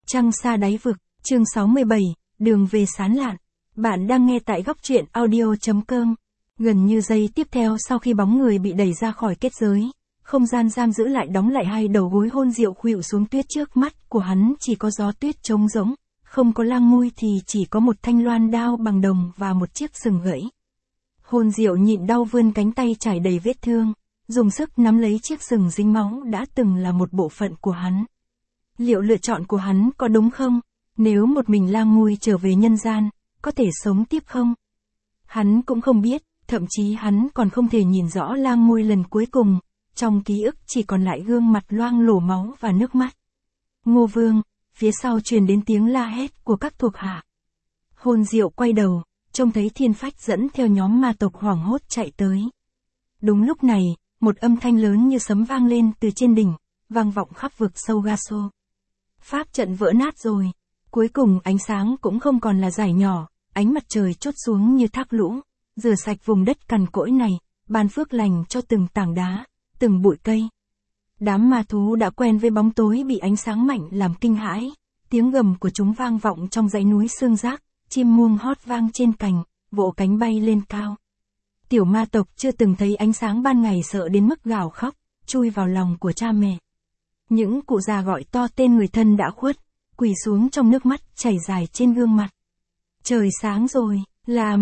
Trăng xa đáy vực, chương 67, đường về sán lạn. Bạn đang nghe tại góc truyện audio.com. Gần như giây tiếp theo sau khi bóng người bị đẩy ra khỏi kết giới, không gian giam giữ lại đóng lại, hai đầu gối hôn diệu khuỵu xuống tuyết. Trước mắt của hắn chỉ có gió tuyết trống rỗng, không có lang mui thì chỉ có một thanh loan đao bằng đồng và một chiếc sừng gãy. Hôn diệu nhịn đau vươn cánh tay trải đầy vết thương, dùng sức nắm lấy chiếc sừng dính máu đã từng là một bộ phận của hắn. Liệu lựa chọn của hắn có đúng không? Nếu một mình lang mui trở về nhân gian, có thể sống tiếp không? Hắn cũng không biết, thậm chí hắn còn không thể nhìn rõ lang mui lần cuối cùng, trong ký ức chỉ còn lại gương mặt loang lổ máu và nước mắt. Ngô Vương, phía sau truyền đến tiếng la hét của các thuộc hạ. Hôn diệu quay đầu, trông thấy Thiên Phách dẫn theo nhóm ma tộc hoảng hốt chạy tới. Đúng lúc này, một âm thanh lớn như sấm vang lên từ trên đỉnh, vang vọng khắp vực sâu Gaso. Pháp trận vỡ nát rồi. Cuối cùng ánh sáng cũng không còn là dải nhỏ, ánh mặt trời trút xuống như thác lũ, rửa sạch vùng đất cằn cỗi này, ban phước lành cho từng tảng đá, từng bụi cây. Đám ma thú đã quen với bóng tối bị ánh sáng mạnh làm kinh hãi, tiếng gầm của chúng vang vọng trong dãy núi xương rác, chim muông hót vang trên cành, vỗ cánh bay lên cao. Tiểu ma tộc chưa từng thấy ánh sáng ban ngày sợ đến mức gào khóc, chui vào lòng của cha mẹ. Những cụ già gọi to tên người thân đã khuất, quỳ xuống trong nước mắt chảy dài trên gương mặt. Trời sáng rồi, là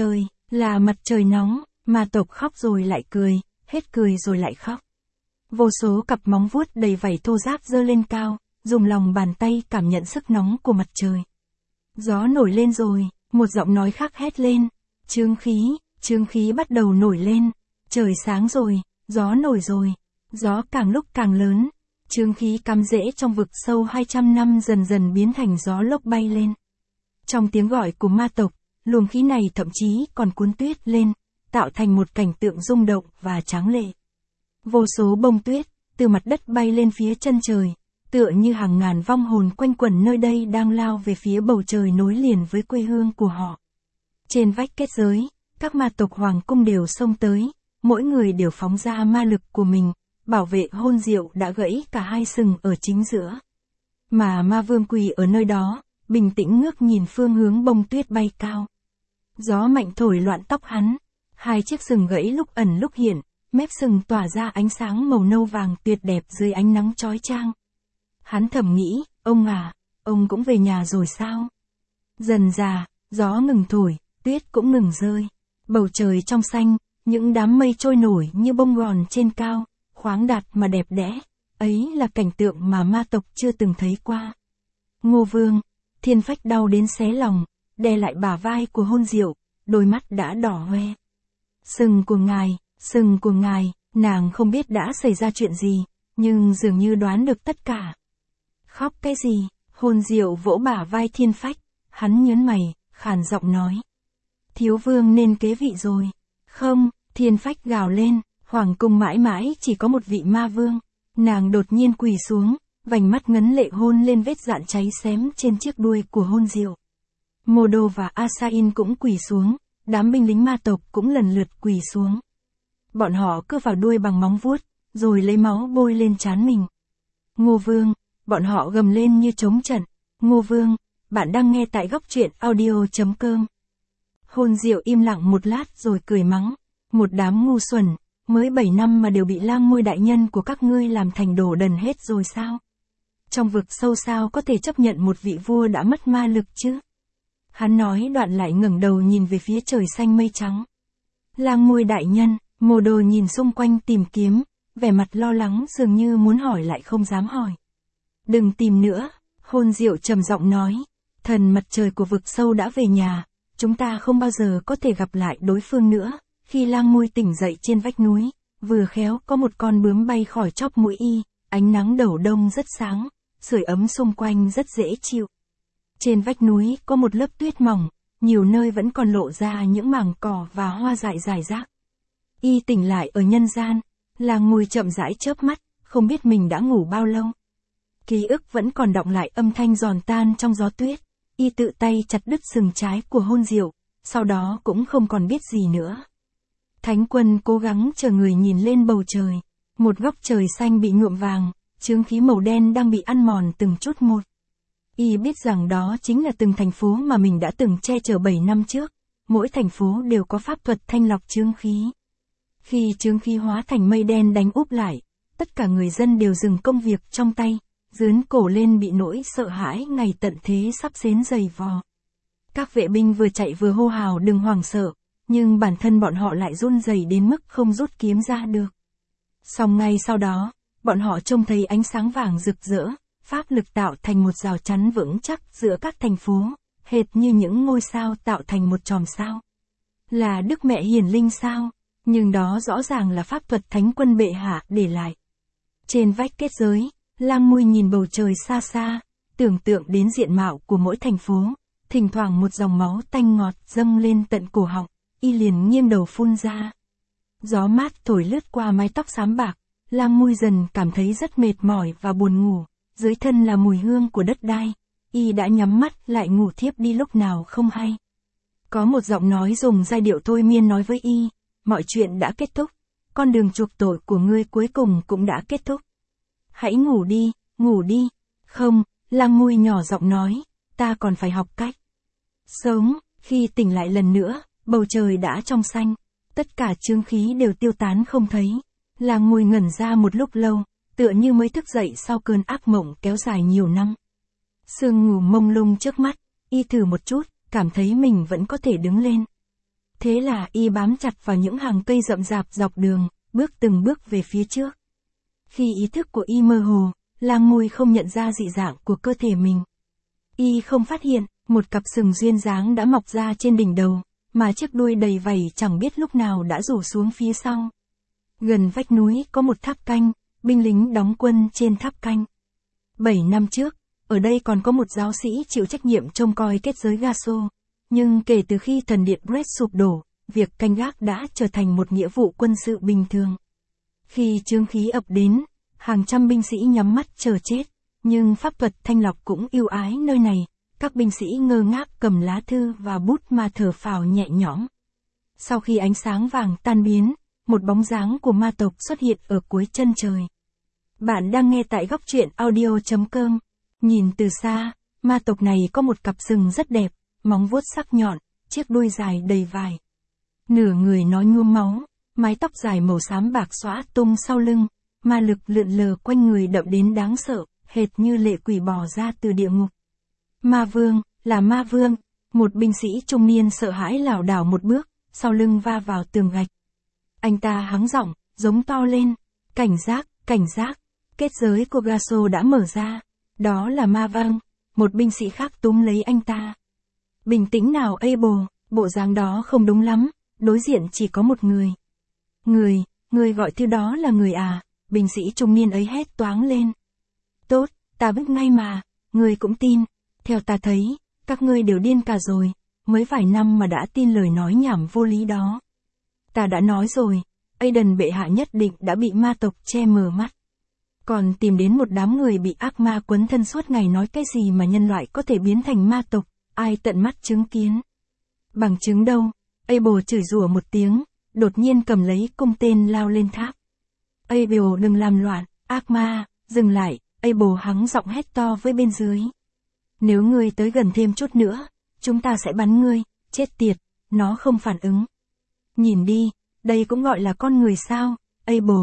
mặt trời nóng, ma tộc khóc rồi lại cười, hết cười rồi lại khóc. Vô số cặp móng vuốt đầy vảy thô ráp giơ lên cao, dùng lòng bàn tay cảm nhận sức nóng của mặt trời. Gió nổi lên rồi, một giọng nói khác hét lên, chương khí bắt đầu nổi lên, trời sáng rồi, gió nổi rồi, gió càng lúc càng lớn. Chương khí cắm rễ trong vực sâu 200 năm dần dần biến thành gió lốc bay lên. Trong tiếng gọi của ma tộc, luồng khí này thậm chí còn cuốn tuyết lên, tạo thành một cảnh tượng rung động và tráng lệ. Vô số bông tuyết, từ mặt đất bay lên phía chân trời, tựa như hàng ngàn vong hồn quanh quẩn nơi đây đang lao về phía bầu trời nối liền với quê hương của họ. Trên vách kết giới, các ma tộc hoàng cung đều xông tới, mỗi người đều phóng ra ma lực của mình. Bảo vệ hôn diệu đã gãy cả hai sừng ở chính giữa. Mà ma vương quỳ ở nơi đó, bình tĩnh ngước nhìn phương hướng bông tuyết bay cao. Gió mạnh thổi loạn tóc hắn, hai chiếc sừng gãy lúc ẩn lúc hiện, mép sừng tỏa ra ánh sáng màu nâu vàng tuyệt đẹp dưới ánh nắng chói chang. Hắn thầm nghĩ, ông cũng về nhà rồi sao? Dần dà, gió ngừng thổi, tuyết cũng ngừng rơi. Bầu trời trong xanh, những đám mây trôi nổi như bông gòn trên cao. Khoáng đạt mà đẹp đẽ, ấy là cảnh tượng mà ma tộc chưa từng thấy qua. Ngô Vương, Thiên Phách đau đến xé lòng, đè lại bả vai của hôn diệu, đôi mắt đã đỏ hoe. Sừng của ngài, nàng không biết đã xảy ra chuyện gì, nhưng dường như đoán được tất cả. Khóc cái gì? Hôn diệu vỗ bả vai Thiên Phách, hắn nhớn mày, khàn giọng nói. Thiếu vương nên kế vị rồi. Không, Thiên Phách gào lên. Hoàng cung mãi mãi chỉ có một vị ma vương. Nàng đột nhiên quỳ xuống, vành mắt ngấn lệ hôn lên vết dạn cháy xém trên chiếc đuôi của hôn diệu. Modo và Asain cũng quỳ xuống, đám binh lính ma tộc cũng lần lượt quỳ xuống. Bọn họ cưa vào đuôi bằng móng vuốt, rồi lấy máu bôi lên trán mình. Ngô Vương, bọn họ gầm lên như trống trận. Ngô Vương, bạn đang nghe tại góc truyện audio.com. Hôn diệu im lặng một lát rồi cười mắng. Một đám ngu xuẩn. Mới 7 năm mà đều bị lang môi đại nhân của các ngươi làm thành đồ đần hết rồi sao? Trong vực sâu sao có thể chấp nhận một vị vua đã mất ma lực chứ? Hắn nói đoạn lại ngẩng đầu nhìn về phía trời xanh mây trắng. Lang môi đại nhân, Mồ Đồ nhìn xung quanh tìm kiếm, vẻ mặt lo lắng dường như muốn hỏi lại không dám hỏi. Đừng tìm nữa, hôn diệu trầm giọng nói. Thần mặt trời của vực sâu đã về nhà, chúng ta không bao giờ có thể gặp lại đối phương nữa. Khi lang môi tỉnh dậy trên vách núi, vừa khéo có một con bướm bay khỏi chóp mũi y, ánh nắng đầu đông rất sáng, sưởi ấm xung quanh rất dễ chịu. Trên vách núi có một lớp tuyết mỏng, nhiều nơi vẫn còn lộ ra những mảng cỏ và hoa dại rải rác. Y tỉnh lại ở nhân gian, lang môi chậm rãi chớp mắt, không biết mình đã ngủ bao lâu. Ký ức vẫn còn đọng lại âm thanh giòn tan trong gió tuyết, y tự tay chặt đứt sừng trái của hôn diệu, sau đó cũng không còn biết gì nữa. Thánh quân cố gắng chờ người nhìn lên bầu trời. Một góc trời xanh bị nhuộm vàng, chướng khí màu đen đang bị ăn mòn từng chút một. Y biết rằng đó chính là từng thành phố mà mình đã từng che chở 7 năm trước. Mỗi thành phố đều có pháp thuật thanh lọc chướng khí. Khi chướng khí hóa thành mây đen đánh úp lại, tất cả người dân đều dừng công việc trong tay, dướn cổ lên bị nỗi sợ hãi ngày tận thế sắp xến giày vò. Các vệ binh vừa chạy vừa hô hào đừng hoảng sợ, nhưng bản thân bọn họ lại run rẩy đến mức không rút kiếm ra được. Song ngay sau đó, bọn họ trông thấy ánh sáng vàng rực rỡ, pháp lực tạo thành một rào chắn vững chắc giữa các thành phố, hệt như những ngôi sao tạo thành một chòm sao. Là Đức Mẹ Hiển Linh sao? Nhưng đó rõ ràng là pháp thuật Thánh Quân bệ hạ để lại. Trên vách kết giới, Lang Mui nhìn bầu trời xa xa, tưởng tượng đến diện mạo của mỗi thành phố, thỉnh thoảng một dòng máu tanh ngọt dâng lên tận cổ họng, y liền nghiêng đầu phun ra. Gió mát thổi lướt qua mái tóc xám bạc, Lang Mui dần cảm thấy rất mệt mỏi và buồn ngủ, dưới thân là mùi hương của đất đai, y đã nhắm mắt lại ngủ thiếp đi lúc nào không hay. Có một giọng nói dùng giai điệu thôi miên nói với y, mọi chuyện đã kết thúc, con đường chuộc tội của ngươi cuối cùng cũng đã kết thúc. Hãy ngủ đi, ngủ đi. Không, Lang Mui nhỏ giọng nói, ta còn phải học cách sống. Khi tỉnh lại lần nữa, bầu trời đã trong xanh, tất cả chướng khí đều tiêu tán không thấy. Lang Mui ngẩn ra một lúc lâu, tựa như mới thức dậy sau cơn ác mộng kéo dài nhiều năm. Sương ngủ mông lung trước mắt, y thử một chút, cảm thấy mình vẫn có thể đứng lên. Thế là y bám chặt vào những hàng cây rậm rạp dọc đường, bước từng bước về phía trước. Khi ý thức của y mơ hồ, Lang Mui không nhận ra dị dạng của cơ thể mình. Y không phát hiện, một cặp sừng duyên dáng đã mọc ra trên đỉnh đầu, mà chiếc đuôi đầy vảy chẳng biết lúc nào đã rủ xuống phía sau. Gần vách núi có một tháp canh, binh lính đóng quân trên tháp canh. 7 năm trước, ở đây còn có một giáo sĩ chịu trách nhiệm trông coi kết giới Gasso, nhưng kể từ khi thần điện Brest sụp đổ, việc canh gác đã trở thành một nghĩa vụ quân sự bình thường. Khi chướng khí ập đến, hàng trăm binh sĩ nhắm mắt chờ chết, nhưng pháp thuật thanh lọc cũng ưu ái nơi này, các binh sĩ ngơ ngác cầm lá thư và bút mà thở phào nhẹ nhõm. Sau khi ánh sáng vàng tan biến, một bóng dáng của ma tộc xuất hiện ở cuối chân trời. Bạn đang nghe tại góc truyện audio.com. Nhìn từ xa, ma tộc này có một cặp sừng rất đẹp, móng vuốt sắc nhọn, chiếc đuôi dài đầy vải. Nửa người nó nhuốm máu, mái tóc dài màu xám bạc xõa tung sau lưng, ma lực lượn lờ quanh người đậm đến đáng sợ, hệt như lệ quỷ bò ra từ địa ngục. Ma vương, là ma vương, một binh sĩ trung niên sợ hãi lảo đảo một bước, sau lưng va vào tường gạch. Anh ta hắng giọng, giống to lên, cảnh giác, cảnh giác, kết giới của Gasso đã mở ra, đó là ma vương, một binh sĩ khác túm lấy anh ta. Bình tĩnh nào Abel, bộ dáng đó không đúng lắm, đối diện chỉ có một người. Người gọi thứ đó là người à, binh sĩ trung niên ấy hét toáng lên. Tốt, ta biết ngay mà, người cũng tin, theo ta thấy, các ngươi đều điên cả rồi, mới vài năm mà đã tin lời nói nhảm vô lý đó. Ta đã nói rồi, Aiden bệ hạ nhất định đã bị ma tộc che mờ mắt. Còn tìm đến một đám người bị ác ma quấn thân suốt ngày nói cái gì mà nhân loại có thể biến thành ma tộc, ai tận mắt chứng kiến. Bằng chứng đâu? Abel chửi rủa một tiếng, đột nhiên cầm lấy cung tên lao lên tháp. Abel đừng làm loạn, ác ma, dừng lại, Abel hắng giọng hét to với bên dưới. Nếu ngươi tới gần thêm chút nữa, chúng ta sẽ bắn ngươi, chết tiệt, nó không phản ứng. Nhìn đi, đây cũng gọi là con người sao, Abel,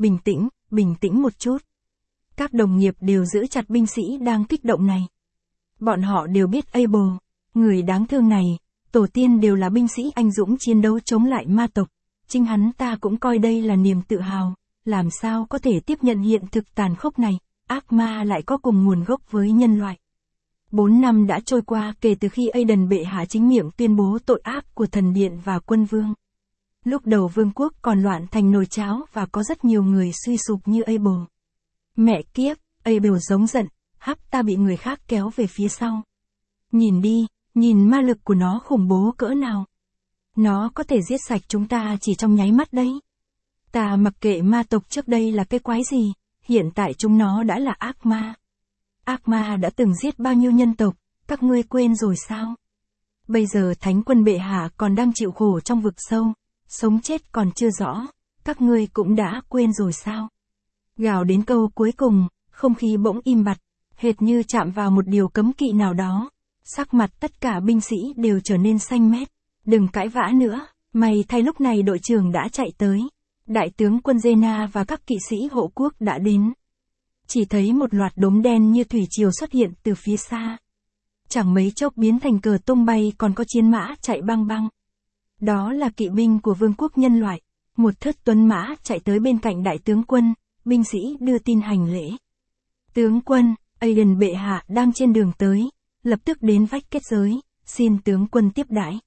bình tĩnh một chút. Các đồng nghiệp đều giữ chặt binh sĩ đang kích động này. Bọn họ đều biết Abel, người đáng thương này, tổ tiên đều là binh sĩ anh dũng chiến đấu chống lại ma tộc. Chính hắn ta cũng coi đây là niềm tự hào, làm sao có thể tiếp nhận hiện thực tàn khốc này, ác ma lại có cùng nguồn gốc với nhân loại. 4 năm đã trôi qua kể từ khi Aiden bệ hạ chính miệng tuyên bố tội ác của thần điện và quân vương. Lúc đầu vương quốc còn loạn thành nồi cháo và có rất nhiều người suy sụp như Abel. Mẹ kiếp, Abel giống giận, hắp ta bị người khác kéo về phía sau. Nhìn đi, nhìn ma lực của nó khủng bố cỡ nào. Nó có thể giết sạch chúng ta chỉ trong nháy mắt đấy. Ta mặc kệ ma tộc trước đây là cái quái gì, hiện tại chúng nó đã là ác ma. Ác ma đã từng giết bao nhiêu nhân tộc, các ngươi quên rồi sao? Bây giờ Thánh Quân bệ hạ còn đang chịu khổ trong vực sâu, sống chết còn chưa rõ, các ngươi cũng đã quên rồi sao? Gào đến câu cuối cùng, không khí bỗng im bặt, hệt như chạm vào một điều cấm kỵ nào đó. Sắc mặt tất cả binh sĩ đều trở nên xanh mét. Đừng cãi vã nữa, may thay lúc này đội trưởng đã chạy tới. Đại tướng quân Zena và các kỵ sĩ hộ quốc đã đến. Chỉ thấy một loạt đốm đen như thủy triều xuất hiện từ phía xa. Chẳng mấy chốc biến thành cờ tung bay, còn có chiến mã chạy băng băng. Đó là kỵ binh của vương quốc nhân loại. Một thớt tuấn mã chạy tới bên cạnh đại tướng quân, binh sĩ đưa tin hành lễ. Tướng quân, Aiden bệ hạ đang trên đường tới, lập tức đến vách kết giới, xin tướng quân tiếp đãi.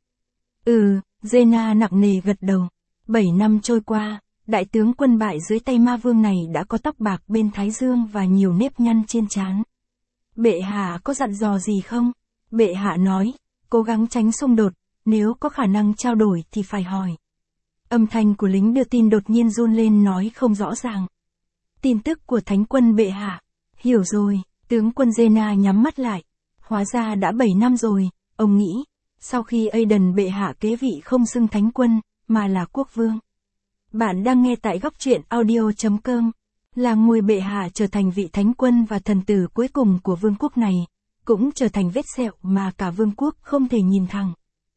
Zena nặng nề gật đầu. 7 năm trôi qua, đại tướng quân bại dưới tay ma vương này đã có tóc bạc bên thái dương và nhiều nếp nhăn trên trán. Bệ hạ có dặn dò gì không? Bệ hạ nói, cố gắng tránh xung đột, nếu có khả năng trao đổi thì phải hỏi. Âm thanh của lính đưa tin đột nhiên run lên, nói không rõ ràng. Tin tức của thánh quân bệ hạ. Hiểu rồi, tướng quân Zena nhắm mắt lại. Hóa ra đã 7 năm rồi, ông nghĩ. Sau khi Aiden bệ hạ kế vị không xưng thánh quân, mà là quốc vương. Bạn đang nghe tại góc truyện audio.com. Là ngôi bệ hạ trở thành vị thánh quân và thần tử cuối cùng của vương quốc này, cũng trở thành vết sẹo mà cả vương quốc không thể nhìn thẳng.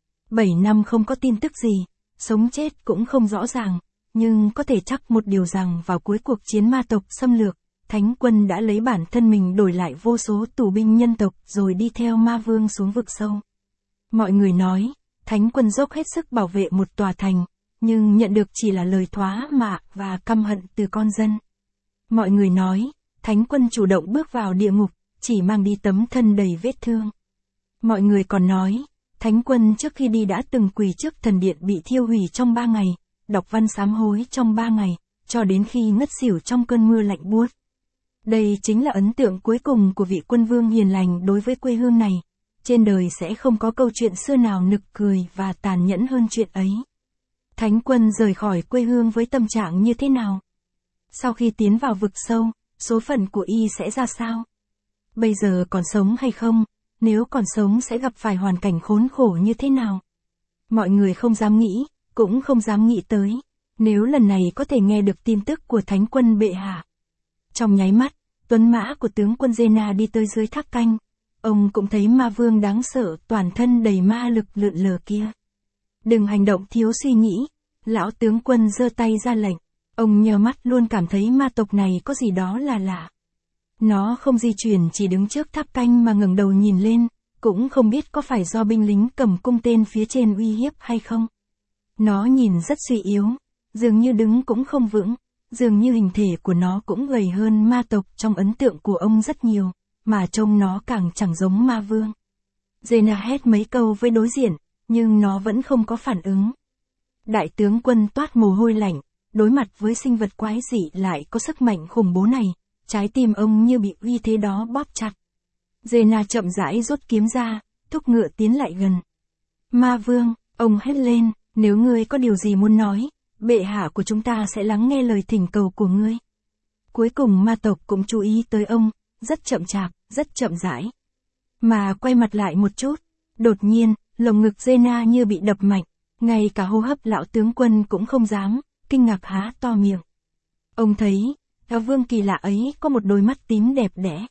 7 năm không có tin tức gì, sống chết cũng không rõ ràng, nhưng có thể chắc một điều rằng vào cuối cuộc chiến ma tộc xâm lược, thánh quân đã lấy bản thân mình đổi lại vô số tù binh nhân tộc rồi đi theo ma vương xuống vực sâu. Mọi người nói, thánh quân dốc hết sức bảo vệ một tòa thành, nhưng nhận được chỉ là lời thoá mạ và căm hận từ con dân. Mọi người nói, thánh quân chủ động bước vào địa ngục, chỉ mang đi tấm thân đầy vết thương. Mọi người còn nói, thánh quân trước khi đi đã từng quỳ trước thần điện bị thiêu hủy trong 3 ngày, đọc văn sám hối trong 3 ngày, cho đến khi ngất xỉu trong cơn mưa lạnh buốt. Đây chính là ấn tượng cuối cùng của vị quân vương hiền lành đối với quê hương này. Trên đời sẽ không có câu chuyện xưa nào nực cười và tàn nhẫn hơn chuyện ấy. Thánh quân rời khỏi quê hương với tâm trạng như thế nào? Sau khi tiến vào vực sâu, số phận của y sẽ ra sao? Bây giờ còn sống hay không? Nếu còn sống sẽ gặp phải hoàn cảnh khốn khổ như thế nào? Mọi người không dám nghĩ, cũng không dám nghĩ tới. Nếu lần này có thể nghe được tin tức của thánh quân bệ hạ. Trong nháy mắt, tuấn mã của tướng quân Zena đi tới dưới tháp canh. Ông cũng thấy ma vương đáng sợ, toàn thân đầy ma lực lượn lờ kia. Đừng hành động thiếu suy nghĩ. Lão tướng quân giơ tay ra lệnh. Ông nhờ mắt luôn cảm thấy ma tộc này có gì đó là lạ. Nó không di chuyển, chỉ đứng trước tháp canh mà ngẩng đầu nhìn lên, cũng không biết có phải do binh lính cầm cung tên phía trên uy hiếp hay không. Nó nhìn rất suy yếu, dường như đứng cũng không vững, dường như hình thể của nó cũng gầy hơn ma tộc trong ấn tượng của ông rất nhiều, mà trông nó càng chẳng giống ma vương. Zena hét mấy câu với đối diện, nhưng nó vẫn không có phản ứng. Đại tướng quân toát mồ hôi lạnh, đối mặt với sinh vật quái dị lại có sức mạnh khủng bố này, trái tim ông như bị uy thế đó bóp chặt. Zena chậm rãi rút kiếm ra, thúc ngựa tiến lại gần. Ma vương, ông hét lên, nếu ngươi có điều gì muốn nói, bệ hạ của chúng ta sẽ lắng nghe lời thỉnh cầu của ngươi. Cuối cùng ma tộc cũng chú ý tới ông, rất chậm chạp, rất chậm rãi. Mà quay mặt lại một chút, đột nhiên, lồng ngực Zena như bị đập mạnh, ngay cả hô hấp lão tướng quân cũng không dám, kinh ngạc há to miệng. Ông thấy, vương kỳ lạ ấy có một đôi mắt tím đẹp đẽ.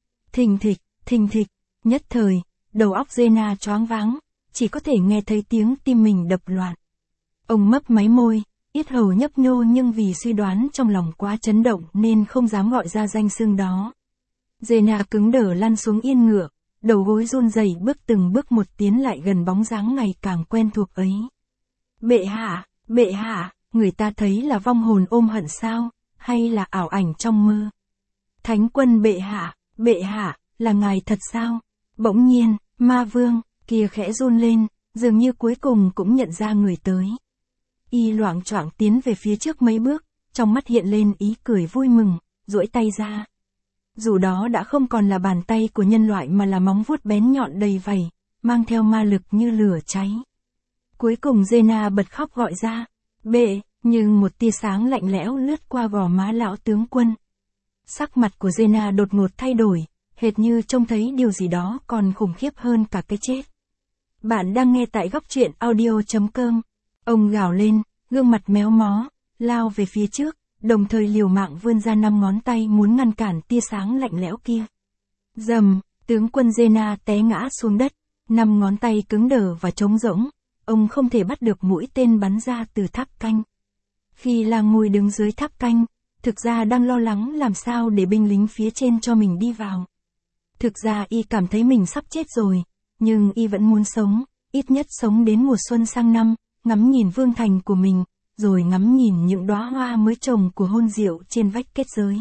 Thình thịch, nhất thời, đầu óc Zena choáng váng, chỉ có thể nghe thấy tiếng tim mình đập loạn. Ông mấp máy môi, yết hầu nhấp nhô, nhưng vì suy đoán trong lòng quá chấn động nên không dám gọi ra danh xưng đó. Zena cứng đờ lăn xuống yên ngựa, đầu gối run rẩy bước từng bước một tiến lại gần bóng dáng ngày càng quen thuộc ấy. Bệ hạ, người ta thấy là vong hồn ôm hận sao, hay là ảo ảnh trong mơ? Thánh quân bệ hạ, là ngài thật sao? Bỗng nhiên, ma vương kia khẽ run lên, dường như cuối cùng cũng nhận ra người tới. Y loạng choạng tiến về phía trước mấy bước, trong mắt hiện lên ý cười vui mừng, duỗi tay ra. Dù đó đã không còn là bàn tay của nhân loại mà là móng vuốt bén nhọn đầy vảy, mang theo ma lực như lửa cháy. Cuối cùng Zena bật khóc gọi ra, bệ, nhưng một tia sáng lạnh lẽo lướt qua gò má lão tướng quân. Sắc mặt của Zena đột ngột thay đổi, hệt như trông thấy điều gì đó còn khủng khiếp hơn cả cái chết. Bạn đang nghe tại góc truyện audio.com. Ông gào lên, gương mặt méo mó, lao về phía trước, đồng thời liều mạng vươn ra 5 ngón tay muốn ngăn cản tia sáng lạnh lẽo kia. Rầm, tướng quân Zena té ngã xuống đất, 5 ngón tay cứng đờ và trống rỗng, ông không thể bắt được mũi tên bắn ra từ tháp canh. Khi Lang Ngùi đứng dưới tháp canh, thực ra đang lo lắng làm sao để binh lính phía trên cho mình đi vào. Thực ra y cảm thấy mình sắp chết rồi, nhưng y vẫn muốn sống, ít nhất sống đến mùa xuân sang năm, ngắm nhìn vương thành của mình, rồi ngắm nhìn những đóa hoa mới trồng của hôn diệu trên vách kết giới.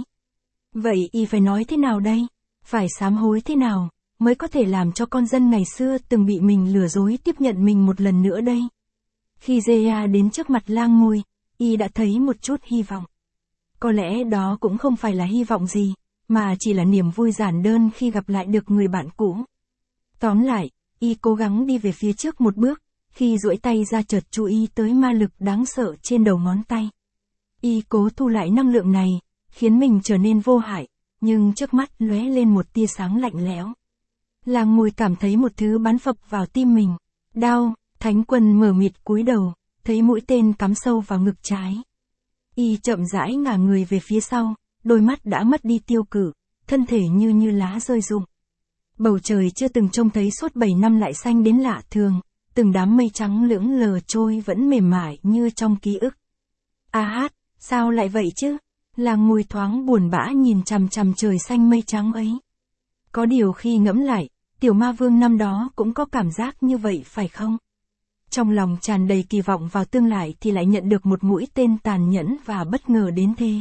Vậy y phải nói thế nào đây? Phải sám hối thế nào, mới có thể làm cho con dân ngày xưa từng bị mình lừa dối tiếp nhận mình một lần nữa đây? Khi Rhea đến trước mặt Lang Ngùi, y đã thấy một chút hy vọng. Có lẽ đó cũng không phải là hy vọng gì, mà chỉ là niềm vui giản đơn khi gặp lại được người bạn cũ. Tóm lại, y cố gắng đi về phía trước một bước, khi duỗi tay ra chợt chú ý tới ma lực đáng sợ trên đầu ngón tay. Y cố thu lại năng lượng này, khiến mình trở nên vô hại, nhưng trước mắt lóe lên một tia sáng lạnh lẽo. Lang Ngùi cảm thấy một thứ bắn phập vào tim mình. Đau, Thánh Quân mờ mịt cúi đầu, thấy mũi tên cắm sâu vào ngực trái. Y chậm rãi ngả người về phía sau, đôi mắt đã mất đi tiêu cự, thân thể như lá rơi rụng. Bầu trời chưa từng trông thấy suốt 7 năm lại xanh đến lạ thường, từng đám mây trắng lững lờ trôi vẫn mềm mại như trong ký ức. A hát, sao lại vậy chứ? Lang Ngùi thoáng buồn bã nhìn chằm chằm trời xanh mây trắng ấy. Có điều khi ngẫm lại, tiểu ma vương năm đó cũng có cảm giác như vậy phải không? Trong lòng tràn đầy kỳ vọng vào tương lai thì lại nhận được một mũi tên tàn nhẫn và bất ngờ đến thế.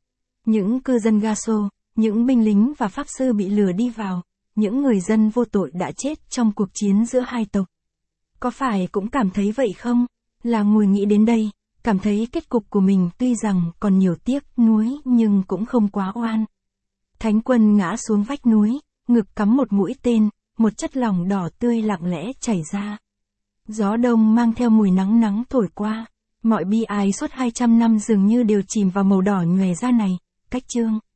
Những cư dân Gaso, những binh lính và pháp sư bị lừa đi vào, những người dân vô tội đã chết trong cuộc chiến giữa hai tộc. Có phải cũng cảm thấy vậy không? Lang Ngùi nghĩ đến đây, cảm thấy kết cục của mình tuy rằng còn nhiều tiếc nuối nhưng cũng không quá oan. Thánh Quân ngã xuống vách núi, ngực cắm một mũi tên, một chất lỏng đỏ tươi lặng lẽ chảy ra. Gió đông mang theo mùi nắng nắng thổi qua, mọi bi ai suốt 200 năm dường như đều chìm vào màu đỏ nhòe ra này, cách chương.